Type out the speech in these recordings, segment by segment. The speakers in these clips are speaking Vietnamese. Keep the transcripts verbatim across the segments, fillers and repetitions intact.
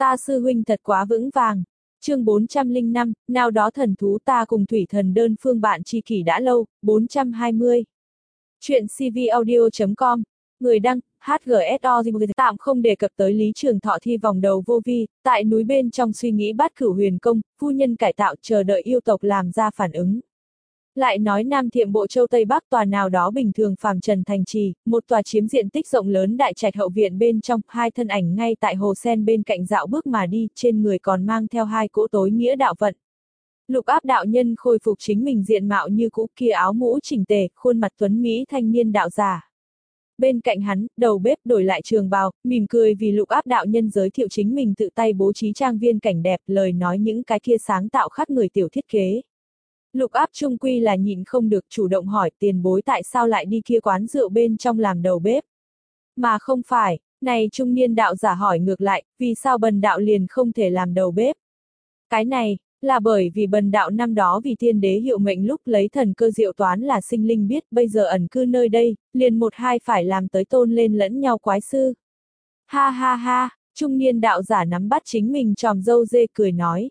Ta sư huynh thật quá vững vàng. Chương bốn trăm lẻ năm, nào đó thần thú ta cùng thủy thần đơn phương bạn tri kỷ đã lâu, bốn trăm hai mươi. Chuyện cvaudio chấm com, người đăng, hát giê ét o tạm không đề cập tới Lý Trường Thọ thi vòng đầu vô vi, tại núi bên trong suy nghĩ bát cửu huyền công, phu nhân cải tạo chờ đợi yêu tộc làm ra phản ứng. Lại nói Nam Thiệm Bộ Châu Tây Bắc tòa nào đó bình thường phàm trần thành trì, một tòa chiếm diện tích rộng lớn đại trạch hậu viện bên trong, hai thân ảnh ngay tại hồ sen bên cạnh dạo bước mà đi, trên người còn mang theo hai cỗ tối nghĩa đạo vận. Lục Áp đạo nhân khôi phục chính mình diện mạo như cũ, kia áo mũ chỉnh tề, khuôn mặt tuấn mỹ thanh niên đạo giả. Bên cạnh hắn, đầu bếp đổi lại trường bào, mỉm cười vì Lục Áp đạo nhân giới thiệu chính mình tự tay bố trí trang viên cảnh đẹp, lời nói những cái kia sáng tạo khác người tiểu thiết kế. Lục Áp trung quy là nhịn không được, chủ động hỏi tiền bối tại sao lại đi kia quán rượu bên trong làm đầu bếp. Mà không phải, này trung niên đạo giả hỏi ngược lại, vì sao bần đạo liền không thể làm đầu bếp. Cái này, là bởi vì bần đạo năm đó vì tiên đế hiệu mệnh lúc lấy thần cơ diệu toán là sinh linh biết, bây giờ ẩn cư nơi đây, liền một hai phải làm tới tôn lên lẫn nhau quái sư. Ha ha ha, trung niên đạo giả nắm bắt chính mình tròm râu dê cười nói.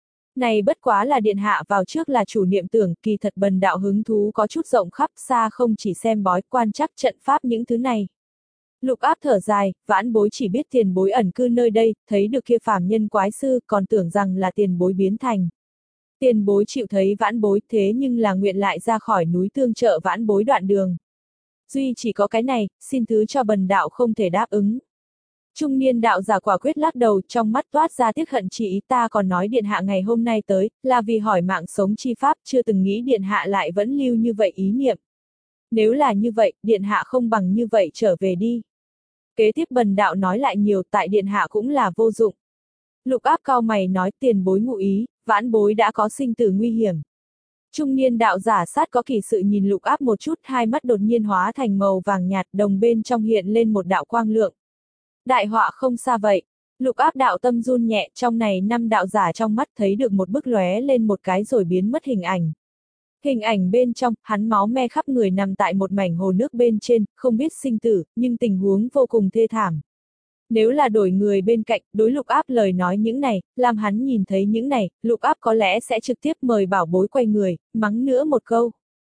Này bất quá là điện hạ vào trước là chủ niệm tưởng, kỳ thật bần đạo hứng thú có chút rộng khắp xa không chỉ xem bói quan chắc trận pháp những thứ này. Lục Áp thở dài, vãn bối chỉ biết tiền bối ẩn cư nơi đây, thấy được kia phàm nhân quái sư, còn tưởng rằng là tiền bối biến thành. Tiền bối chịu thấy vãn bối thế nhưng là nguyện lại ra khỏi núi tương trợ vãn bối đoạn đường. Duy chỉ có cái này, xin thứ cho bần đạo không thể đáp ứng. Trung niên đạo giả quả quyết lắc đầu, trong mắt toát ra tiếc hận chỉ ý, ta còn nói điện hạ ngày hôm nay tới, là vì hỏi mạng sống chi pháp, chưa từng nghĩ điện hạ lại vẫn lưu như vậy ý niệm. Nếu là như vậy, điện hạ không bằng như vậy trở về đi. Kế tiếp bần đạo nói lại nhiều, tại điện hạ cũng là vô dụng. Lục Áp cao mày nói, tiền bối ngụ ý, vãn bối đã có sinh tử nguy hiểm. Trung niên đạo giả sát có kỳ sự nhìn Lục Áp một chút, hai mắt đột nhiên hóa thành màu vàng nhạt, đồng bên trong hiện lên một đạo quang lượng. Đại họa không xa vậy. Lục Áp đạo tâm run nhẹ, trong này năm đạo giả trong mắt thấy được một bức lóe lên một cái rồi biến mất hình ảnh. Hình ảnh bên trong, hắn máu me khắp người nằm tại một mảnh hồ nước bên trên, không biết sinh tử, nhưng tình huống vô cùng thê thảm. Nếu là đổi người bên cạnh, đối Lục Áp lời nói những này, làm hắn nhìn thấy những này, Lục Áp có lẽ sẽ trực tiếp mời bảo bối quay người, mắng nữa một câu.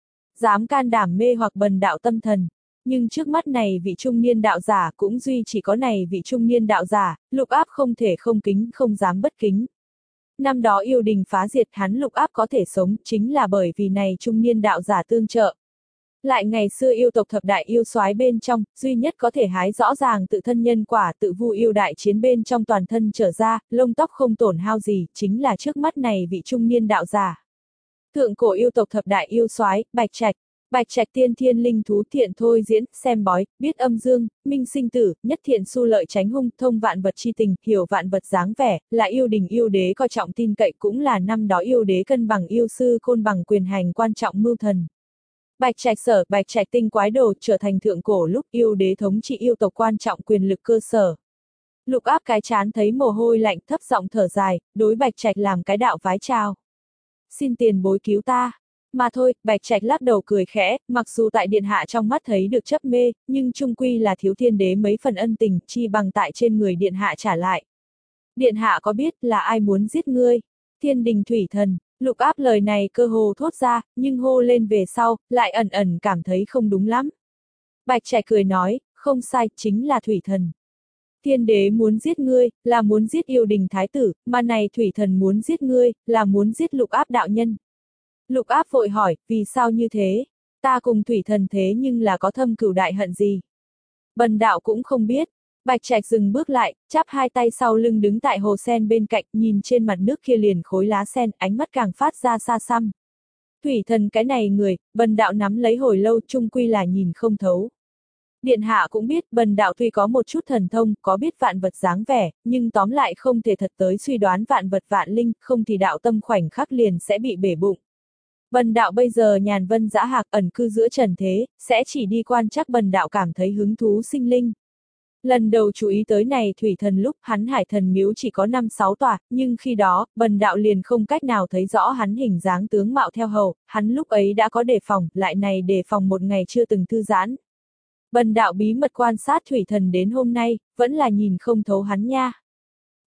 Dám can đảm mê hoặc bần đạo tâm thần. Nhưng trước mắt này vị trung niên đạo giả cũng duy chỉ có này vị trung niên đạo giả, Lục Áp không thể không kính, không dám bất kính. Năm đó yêu đình phá diệt hắn Lục Áp có thể sống chính là bởi vì này trung niên đạo giả tương trợ. Lại ngày xưa yêu tộc thập đại yêu soái bên trong, duy nhất có thể hái rõ ràng tự thân nhân quả tự vu yêu đại chiến bên trong toàn thân trở ra, lông tóc không tổn hao gì, chính là trước mắt này vị trung niên đạo giả. Thượng cổ yêu tộc thập đại yêu soái, Bạch Trạch. Bạch Trạch tiên thiên linh thú thiện thôi diễn, xem bói, biết âm dương, minh sinh tử, nhất thiện xu lợi tránh hung, thông vạn vật chi tình, hiểu vạn vật dáng vẻ, là yêu đình yêu đế coi trọng tin cậy, cũng là năm đó yêu đế cân bằng yêu sư côn bằng quyền hành quan trọng mưu thần. Bạch Trạch sở, Bạch Trạch tinh quái đồ trở thành thượng cổ lúc yêu đế thống trị yêu tộc quan trọng quyền lực cơ sở. Lục Áp cái chán thấy mồ hôi lạnh, thấp giọng thở dài, đối Bạch Trạch làm cái đạo vái chào. Xin tiền bối cứu ta. Mà thôi, Bạch Trạch lắc đầu cười khẽ, mặc dù tại điện hạ trong mắt thấy được chấp mê, nhưng chung quy là thiếu thiên đế mấy phần ân tình, chi bằng tại trên người điện hạ trả lại. Điện hạ có biết là ai muốn giết ngươi? Thiên đình thủy thần. Lục Áp lời này cơ hồ thốt ra, nhưng hô lên về sau, lại ẩn ẩn cảm thấy không đúng lắm. Bạch Trạch cười nói, không sai, chính là thủy thần. Thiên đế muốn giết ngươi, là muốn giết yêu đình thái tử, mà này thủy thần muốn giết ngươi, là muốn giết Lục Áp đạo nhân. Lục Áp vội hỏi, vì sao như thế? Ta cùng thủy thần thế nhưng là có thâm cửu đại hận gì? Bần đạo cũng không biết. Bạch Trạch dừng bước lại, chắp hai tay sau lưng đứng tại hồ sen bên cạnh, nhìn trên mặt nước kia liền khối lá sen, ánh mắt càng phát ra xa xăm. Thủy thần cái này người, bần đạo nắm lấy hồi lâu chung quy là nhìn không thấu. Điện hạ cũng biết, bần đạo tuy có một chút thần thông, có biết vạn vật dáng vẻ, nhưng tóm lại không thể thật tới suy đoán vạn vật vạn linh, không thì đạo tâm khoảnh khắc liền sẽ bị bể bụng. Bần đạo bây giờ nhàn vân dã hạc ẩn cư giữa trần thế, sẽ chỉ đi quan chắc bần đạo cảm thấy hứng thú sinh linh. Lần đầu chú ý tới này thủy thần lúc hắn hải thần miếu chỉ có năm sáu tòa, nhưng khi đó, bần đạo liền không cách nào thấy rõ hắn hình dáng tướng mạo theo hầu, hắn lúc ấy đã có đề phòng, lại này đề phòng một ngày chưa từng thư giãn. Bần đạo bí mật quan sát thủy thần đến hôm nay, vẫn là nhìn không thấu hắn nha.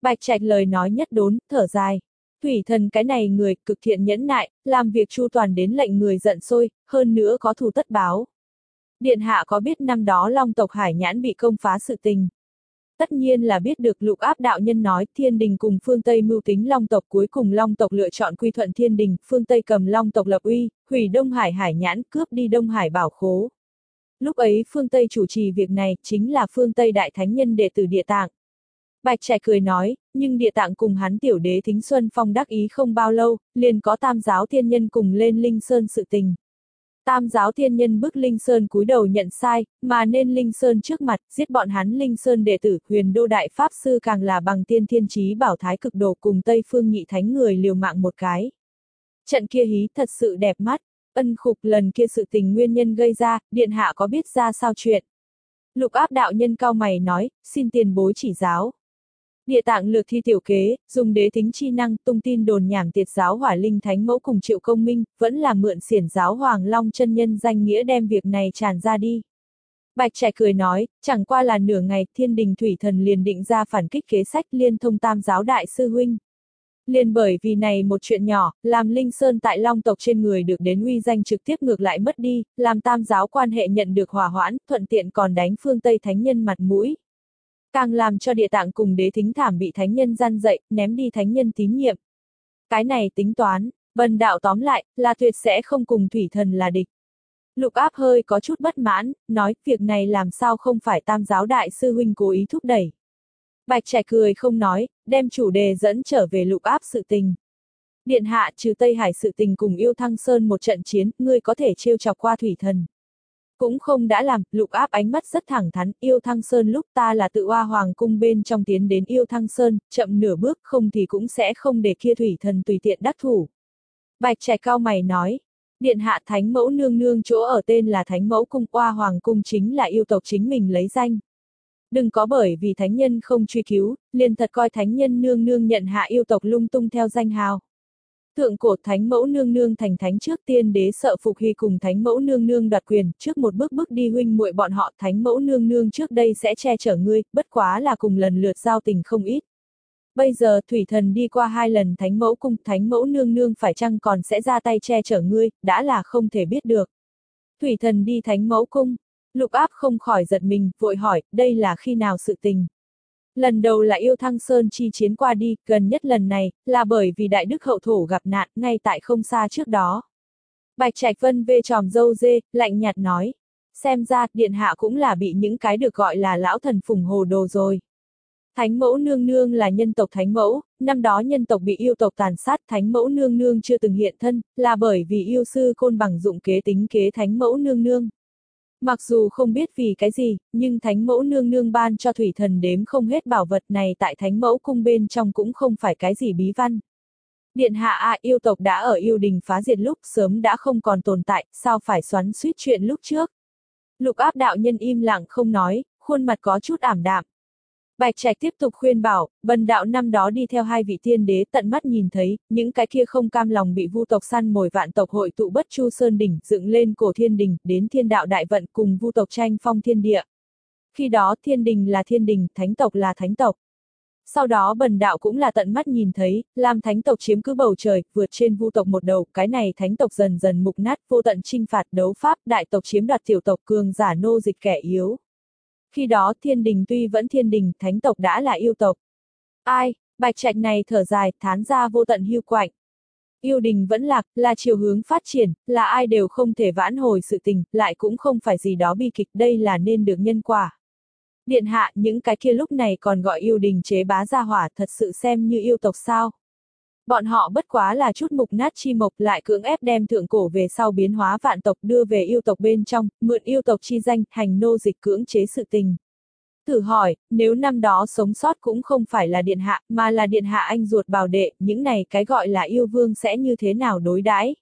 Bạch Trạch lời nói nhất đốn, thở dài. Thủy thần cái này người cực thiện nhẫn nại, làm việc chu toàn đến lệnh người giận sôi, hơn nữa có thù tất báo. Điện hạ có biết năm đó Long tộc Hải Nhãn bị công phá sự tình? Tất nhiên là biết được. Lục Áp đạo nhân nói, Thiên Đình cùng phương Tây mưu tính Long tộc, cuối cùng Long tộc lựa chọn quy thuận Thiên Đình, phương Tây cầm Long tộc lập uy, hủy Đông Hải Hải Nhãn, cướp đi Đông Hải bảo khố. Lúc ấy phương Tây chủ trì việc này, chính là phương Tây đại thánh nhân đệ tử Địa Tạng. Bạch Trạch cười nói, nhưng Địa Tạng cùng hắn tiểu đế Thính Xuân Phong đắc ý không bao lâu, liền có Tam giáo thiên nhân cùng lên Linh Sơn sự tình. Tam giáo thiên nhân bức Linh Sơn cúi đầu nhận sai, mà nên Linh Sơn trước mặt, giết bọn hắn Linh Sơn đệ tử, Huyền Đô Đại Pháp Sư càng là bằng tiên thiên chí bảo thái cực đồ cùng Tây Phương nhị thánh người liều mạng một cái. Trận kia hí thật sự đẹp mắt, ân khục lần kia sự tình nguyên nhân gây ra, điện hạ có biết ra sao chuyện? Lục Áp đạo nhân cao mày nói, xin tiền bối chỉ giáo. Địa Tạng lược thi tiểu kế, dùng đế tính chi năng, tung tin đồn nhảm tiệt giáo Hỏa Linh Thánh Mẫu cùng Triệu Công Minh, vẫn là mượn xiển giáo Hoàng Long chân nhân danh nghĩa đem việc này tràn ra đi. Bạch Trạch cười nói, chẳng qua là nửa ngày, Thiên Đình Thủy Thần liền định ra phản kích kế sách liên thông Tam giáo đại sư huynh. Liền bởi vì này một chuyện nhỏ, làm Linh Sơn tại Long tộc trên người được đến uy danh trực tiếp ngược lại mất đi, làm Tam giáo quan hệ nhận được hòa hoãn, thuận tiện còn đánh phương Tây thánh nhân mặt mũi. Càng làm cho Địa Tạng cùng đế thính thảm bị thánh nhân gian dậy, ném đi thánh nhân tín nhiệm. Cái này tính toán, Vân đạo tóm lại, là tuyệt sẽ không cùng Thủy Thần là địch. Lục Áp hơi có chút bất mãn, nói, việc này làm sao không phải Tam giáo đại sư huynh cố ý thúc đẩy. Bạch Trạch cười không nói, đem chủ đề dẫn trở về Lục Áp sự tình. Điện hạ, trừ Tây Hải sự tình cùng Yêu Thăng Sơn một trận chiến, ngươi có thể trêu chọc qua Thủy Thần. Cũng không đã làm. Lục Áp ánh mắt rất thẳng thắn, Yêu Thăng Sơn lúc ta là tự Oa Hoàng cung bên trong tiến đến Yêu Thăng Sơn, chậm nửa bước không thì cũng sẽ không để kia Thủy Thần tùy tiện đắc thủ. Bạch Trạch cao mày nói, điện hạ Thánh Mẫu nương nương chỗ ở tên là Thánh Mẫu cung, Oa Hoàng cung chính là yêu tộc chính mình lấy danh. Đừng có bởi vì thánh nhân không truy cứu, liền thật coi thánh nhân nương nương nhận hạ yêu tộc lung tung theo danh hào. Thượng cổ Thánh Mẫu nương nương thành thánh trước, tiên đế sợ Phục Hy cùng Thánh Mẫu nương nương đoạt quyền, trước một bước bước đi huynh muội bọn họ, Thánh Mẫu nương nương trước đây sẽ che chở ngươi, bất quá là cùng lần lượt giao tình không ít. Bây giờ Thủy Thần đi qua hai lần Thánh Mẫu cung, Thánh Mẫu nương nương phải chăng còn sẽ ra tay che chở ngươi, đã là không thể biết được. Thủy Thần đi Thánh Mẫu cung, Lục Áp không khỏi giật mình, vội hỏi, đây là khi nào sự tình? Lần đầu là Yêu Thăng Sơn chi chiến qua đi, gần nhất lần này, là bởi vì Đại Đức Hậu Thổ gặp nạn, ngay tại không xa trước đó. Bạch Trạch Vân vê tròm râu dê, lạnh nhạt nói. Xem ra, điện hạ cũng là bị những cái được gọi là lão thần phùng hồ đồ rồi. Thánh Mẫu nương nương là nhân tộc Thánh Mẫu, năm đó nhân tộc bị yêu tộc tàn sát, Thánh Mẫu nương nương chưa từng hiện thân, là bởi vì yêu sư Côn Bằng dụng kế tính kế Thánh Mẫu nương nương. Mặc dù không biết vì cái gì, nhưng Thánh Mẫu nương nương ban cho Thủy Thần đếm không hết bảo vật này tại Thánh Mẫu cung bên trong cũng không phải cái gì bí văn. Điện hạ à, yêu tộc đã ở yêu đình phá diệt lúc sớm đã không còn tồn tại, sao phải xoắn xuýt chuyện lúc trước. Lục Áp đạo nhân im lặng không nói, khuôn mặt có chút ảm đạm. Bạch Trạch tiếp tục khuyên bảo, Vân đạo năm đó đi theo hai vị tiên đế tận mắt nhìn thấy, những cái kia không cam lòng bị vu tộc săn mồi vạn tộc hội tụ Bất Chu Sơn đỉnh, dựng lên cổ thiên đình, đến thiên đạo đại vận cùng vu tộc tranh phong thiên địa. Khi đó thiên đình là thiên đình, thánh tộc là thánh tộc. Sau đó Bần đạo cũng là tận mắt nhìn thấy, làm thánh tộc chiếm cứ bầu trời, vượt trên vu tộc một đầu, cái này thánh tộc dần dần mục nát, vô tận chinh phạt đấu pháp, đại tộc chiếm đoạt tiểu tộc, cường giả nô dịch kẻ yếu. Khi đó thiên đình tuy vẫn thiên đình, thánh tộc đã là yêu tộc. Ai, Bạch Trạch này thở dài, thán ra vô tận hưu quạnh. Yêu đình vẫn lạc, là chiều hướng phát triển, là ai đều không thể vãn hồi sự tình, lại cũng không phải gì đó bi kịch, đây là nên được nhân quả. Điện hạ, những cái kia lúc này còn gọi yêu đình chế bá gia hỏa, thật sự xem như yêu tộc sao? Bọn họ bất quá là chút mục nát chi mộc, lại cưỡng ép đem thượng cổ về sau biến hóa vạn tộc đưa về yêu tộc bên trong, mượn yêu tộc chi danh, hành nô dịch cưỡng chế sự tình. Thử hỏi, nếu năm đó sống sót cũng không phải là điện hạ, mà là điện hạ anh ruột bào đệ, những này cái gọi là yêu vương sẽ như thế nào đối đãi?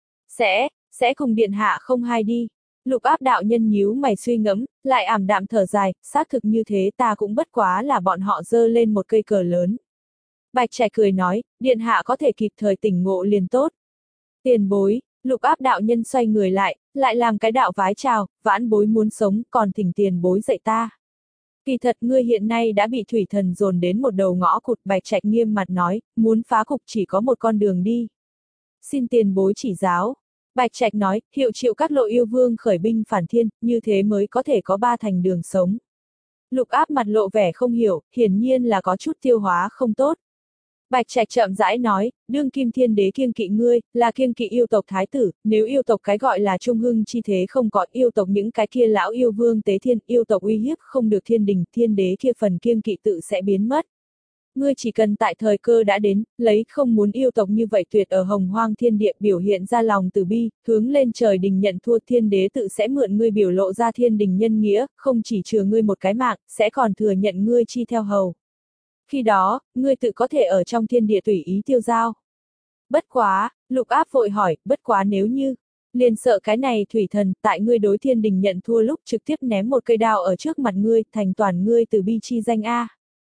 Sẽ, sẽ cùng điện hạ không hai đi. Lục Áp đạo nhân nhíu mày suy ngẫm, lại ảm đạm thở dài, xác thực như thế ta cũng bất quá là bọn họ giơ lên một cây cờ lớn. Bạch Trạch cười nói, điện hạ có thể kịp thời tỉnh ngộ liền tốt. Tiền bối, Lục Áp đạo nhân xoay người lại, lại làm cái đạo vái chào, vãn bối muốn sống, còn thỉnh tiền bối dạy ta. Kỳ thật ngươi hiện nay đã bị thủy thần dồn đến một đầu ngõ cụt. Bạch Trạch nghiêm mặt nói, muốn phá cục chỉ có một con đường đi. Xin tiền bối chỉ giáo. Bạch Trạch nói, hiệu triệu các lộ yêu vương khởi binh phản thiên, như thế mới có thể có ba thành đường sống. Lục Áp mặt lộ vẻ không hiểu, hiển nhiên là có chút tiêu hóa không tốt. Bạch Trạch chậm rãi nói, đương kim thiên đế kiêng kỵ ngươi, là kiêng kỵ yêu tộc thái tử, nếu yêu tộc cái gọi là trung hưng chi thế không có, yêu tộc những cái kia lão yêu vương tế thiên, yêu tộc uy hiếp không được thiên đình, thiên đế kia phần kiêng kỵ tự sẽ biến mất. Ngươi chỉ cần tại thời cơ đã đến, lấy không muốn yêu tộc như vậy tuyệt ở hồng hoang thiên địa biểu hiện ra lòng từ bi, hướng lên trời đình nhận thua, thiên đế tự sẽ mượn ngươi biểu lộ ra thiên đình nhân nghĩa, không chỉ chừa ngươi một cái mạng, sẽ còn thừa nhận ngươi chi theo hầu. Khi đó, ngươi tự có thể ở trong thiên địa tùy ý tiêu dao. Bất quá, Lục Áp vội hỏi, bất quá nếu như, liền sợ cái này thủy thần, tại ngươi đối thiên đình nhận thua lúc trực tiếp ném một cây đao ở trước mặt ngươi, thành toàn ngươi từ bi chi danh A.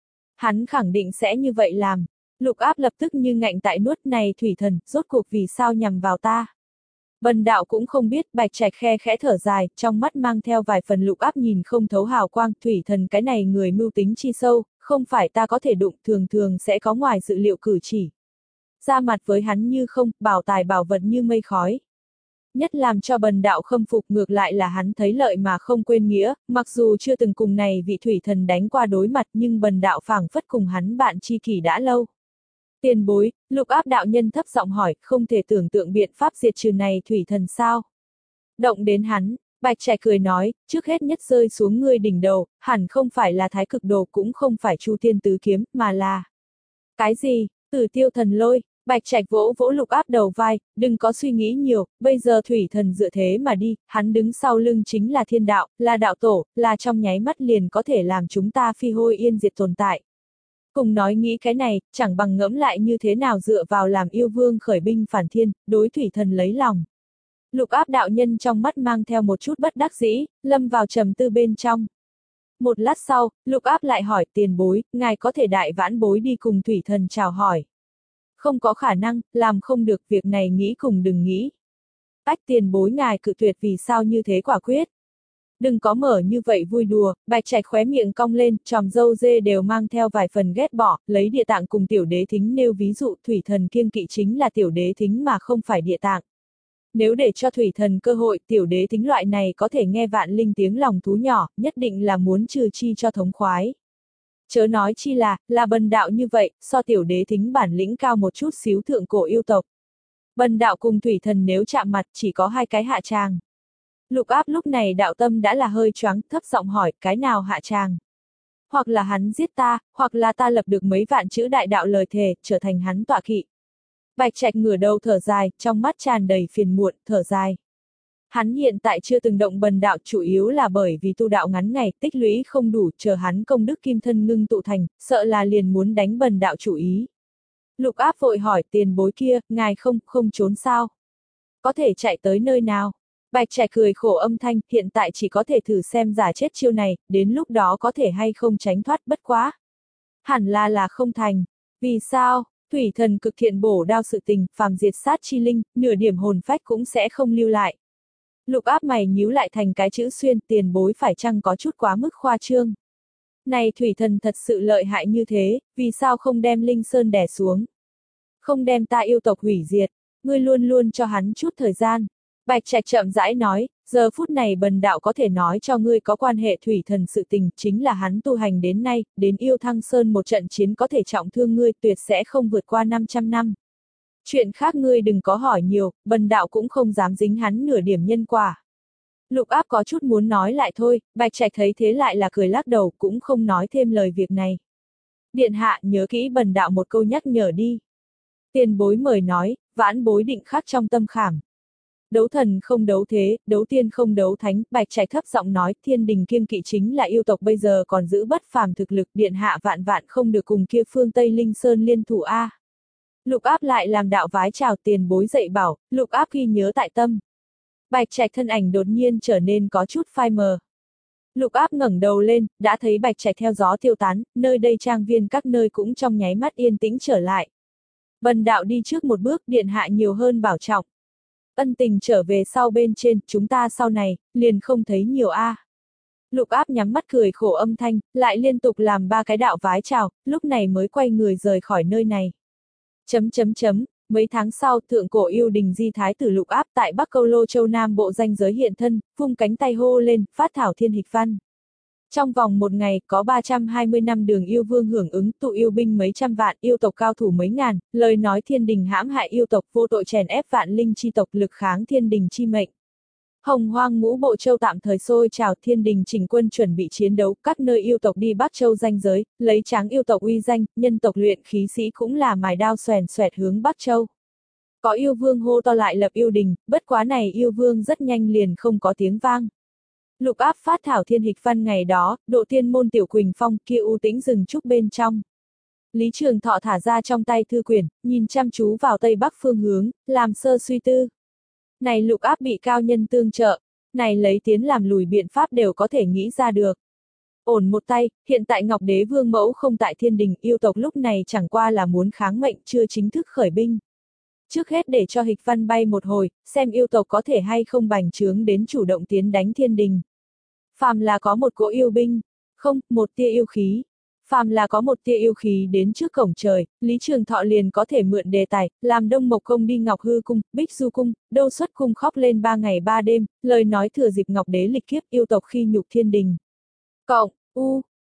Hắn khẳng định sẽ như vậy làm. Lục Áp lập tức như ngạnh tại nuốt, này thủy thần, rốt cuộc vì sao nhằm vào ta. Bần đạo cũng không biết. Bạch Trạch khe khẽ thở dài, trong mắt mang theo vài phần Lục Áp nhìn không thấu hào quang. Thủy thần cái này người mưu tính chi sâu, không phải ta có thể đụng, thường thường sẽ có ngoài dự liệu cử chỉ. Ra mặt với hắn như không, bảo tài bảo vật như mây khói. Nhất làm cho bần đạo khâm phục ngược lại là hắn thấy lợi mà không quên nghĩa, mặc dù chưa từng cùng này vị thủy thần đánh qua đối mặt nhưng bần đạo phảng phất cùng hắn bạn tri kỷ đã lâu. Tiền bối, Lục Áp đạo nhân thấp giọng hỏi, không thể tưởng tượng biện pháp diệt trừ này thủy thần sao? Động đến hắn, Bạch Trạch cười nói, trước hết nhất rơi xuống ngươi đỉnh đầu, hẳn không phải là thái cực đồ cũng không phải chu thiên tứ kiếm, mà là... Cái gì? Tử tiêu thần lôi. Bạch Trạch vỗ vỗ Lục Áp đầu vai, đừng có suy nghĩ nhiều, bây giờ thủy thần dựa thế mà đi, hắn đứng sau lưng chính là thiên đạo, là đạo tổ, là trong nháy mắt liền có thể làm chúng ta phi hôi yên diệt tồn tại. Cùng nói nghĩ cái này, chẳng bằng ngẫm lại như thế nào dựa vào làm yêu vương khởi binh phản thiên, đối thủy thần lấy lòng. Lục Áp đạo nhân trong mắt mang theo một chút bất đắc dĩ, lâm vào trầm tư bên trong. Một lát sau, Lục Áp lại hỏi, tiền bối, ngài có thể đại vãn bối đi cùng thủy thần chào hỏi. Không có khả năng, làm không được, việc này nghĩ cùng đừng nghĩ. Ách, tiền bối ngài cự tuyệt vì sao như thế quả quyết. Đừng có mở như vậy vui đùa. Bạch Trạch khóe miệng cong lên, tròm râu dê đều mang theo vài phần ghét bỏ, lấy địa tạng cùng tiểu đế thính nêu ví dụ, thủy thần kiêng kỵ chính là tiểu đế thính mà không phải địa tạng. Nếu để cho thủy thần cơ hội, tiểu đế thính loại này có thể nghe vạn linh tiếng lòng thú nhỏ, nhất định là muốn trừ chi cho thống khoái. Chớ nói chi là, là bần đạo như vậy, so tiểu đế thính bản lĩnh cao một chút xíu thượng cổ yêu tộc. Bần đạo cùng thủy thần nếu chạm mặt chỉ có hai cái hạ tràng. Lục Áp lúc này đạo tâm đã là hơi choáng, thấp giọng hỏi, cái nào hạ tràng? Hoặc là hắn giết ta, hoặc là ta lập được mấy vạn chữ đại đạo lời thề, trở thành hắn tọa kỵ. Bạch Trạch ngửa đầu thở dài, trong mắt tràn đầy phiền muộn, thở dài. Hắn hiện tại chưa từng động bần đạo chủ yếu là bởi vì tu đạo ngắn ngày, tích lũy không đủ, chờ hắn công đức kim thân ngưng tụ thành, sợ là liền muốn đánh bần đạo chủ ý. Lục Áp vội hỏi, tiền bối kia, ngài không, không trốn sao? Có thể chạy tới nơi nào? Bạch Trạch cười khổ âm thanh, hiện tại chỉ có thể thử xem giả chết chiêu này, đến lúc đó có thể hay không tránh thoát, bất quá. Hẳn là là không thành. Vì sao? Thủy thần cực thiện bổ đao sự tình, phàm diệt sát chi linh, nửa điểm hồn phách cũng sẽ không lưu lại. Lục Áp mày nhíu lại thành cái chữ xuyên, tiền bối phải chăng có chút quá mức khoa trương. Này thủy thần thật sự lợi hại như thế, vì sao không đem Linh Sơn đè xuống? Không đem ta yêu tộc hủy diệt, ngươi luôn luôn cho hắn chút thời gian. Bạch Trạch chậm rãi nói, giờ phút này bần đạo có thể nói cho ngươi có quan hệ thủy thần sự tình, chính là hắn tu hành đến nay, đến yêu Thăng Sơn một trận chiến có thể trọng thương ngươi, tuyệt sẽ không vượt qua năm trăm năm. Chuyện khác ngươi đừng có hỏi nhiều, bần đạo cũng không dám dính hắn nửa điểm nhân quả. Lục Áp có chút muốn nói lại thôi, Bạch Trạch thấy thế lại là cười lắc đầu, cũng không nói thêm lời việc này. Điện hạ nhớ kỹ bần đạo một câu nhắc nhở đi. Tiền bối mời nói, vãn bối định khắc trong tâm khảm. Đấu thần không đấu thế, đấu tiên không đấu thánh, Bạch Trạch thấp giọng nói, thiên đình kiêng kỵ chính là yêu tộc bây giờ còn giữ bất phàm thực lực, điện hạ vạn vạn không được cùng kia phương Tây Linh Sơn liên thủ a. Lục Áp lại làm đạo vái chào, tiền bối dạy bảo, Lục Áp ghi nhớ tại tâm. Bạch Trạch thân ảnh đột nhiên trở nên có chút phai mờ. Lục Áp ngẩng đầu lên, đã thấy Bạch Trạch theo gió tiêu tán, nơi đây trang viên các nơi cũng trong nháy mắt yên tĩnh trở lại. Bần đạo đi trước một bước, điện hạ nhiều hơn bảo trọng. Ân tình trở về sau bên trên, chúng ta sau này, liền không thấy nhiều a. Lục Áp nhắm mắt cười khổ âm thanh, lại liên tục làm ba cái đạo vái chào, lúc này mới quay người rời khỏi nơi này. Chấm chấm chấm, mấy tháng sau, thượng cổ yêu đình di thái tử Lục Áp tại Bắc Câu Lô Châu Nam Bộ danh giới hiện thân, vung cánh tay hô lên, phát thảo thiên hịch văn. Trong vòng một ngày, có ba trăm hai mươi năm đường yêu vương hưởng ứng, tụ yêu binh mấy trăm vạn, yêu tộc cao thủ mấy ngàn, lời nói thiên đình hãm hại yêu tộc, vô tội chèn ép vạn linh chi tộc, lực kháng thiên đình chi mệnh. Hồng Hoang ngũ bộ châu tạm thời sôi trào, thiên đình chỉnh quân chuẩn bị chiến đấu, các nơi yêu tộc đi Bắc Châu ranh giới, lấy tráng yêu tộc uy danh, nhân tộc luyện khí sĩ cũng là mài đao xoèn xoẹt hướng Bắc Châu. Có yêu vương hô to lại lập yêu đình, bất quá này yêu vương rất nhanh liền không có tiếng vang. Lục Áp phát thảo thiên hịch văn ngày đó, độ tiên môn tiểu Quỳnh Phong kia u tĩnh rừng trúc bên trong. Lý Trường Thọ thả ra trong tay thư quyển, nhìn chăm chú vào tây bắc phương hướng, làm sơ suy tư. Này Lục Áp bị cao nhân tương trợ, này lấy tiến làm lùi biện pháp đều có thể nghĩ ra được. Ổn một tay, hiện tại Ngọc Đế Vương mẫu không tại thiên đình, yêu tộc lúc này chẳng qua là muốn kháng mệnh, chưa chính thức khởi binh. Trước hết để cho hịch văn bay một hồi, xem yêu tộc có thể hay không bành trướng đến chủ động tiến đánh thiên đình. Phàm là có một cỗ yêu binh, không, một tia yêu khí. Phàm là có một tia yêu khí đến trước cổng trời, Lý Trường Thọ liền có thể mượn đề tài, làm Đông Mộc Công đi Ngọc Hư Cung, Bích Du Cung, Đâu Xuất Cung khóc lên ba ngày ba đêm, lời nói thừa dịp Ngọc Đế lịch kiếp yêu tộc khi nhục thiên đình. Cộng, u,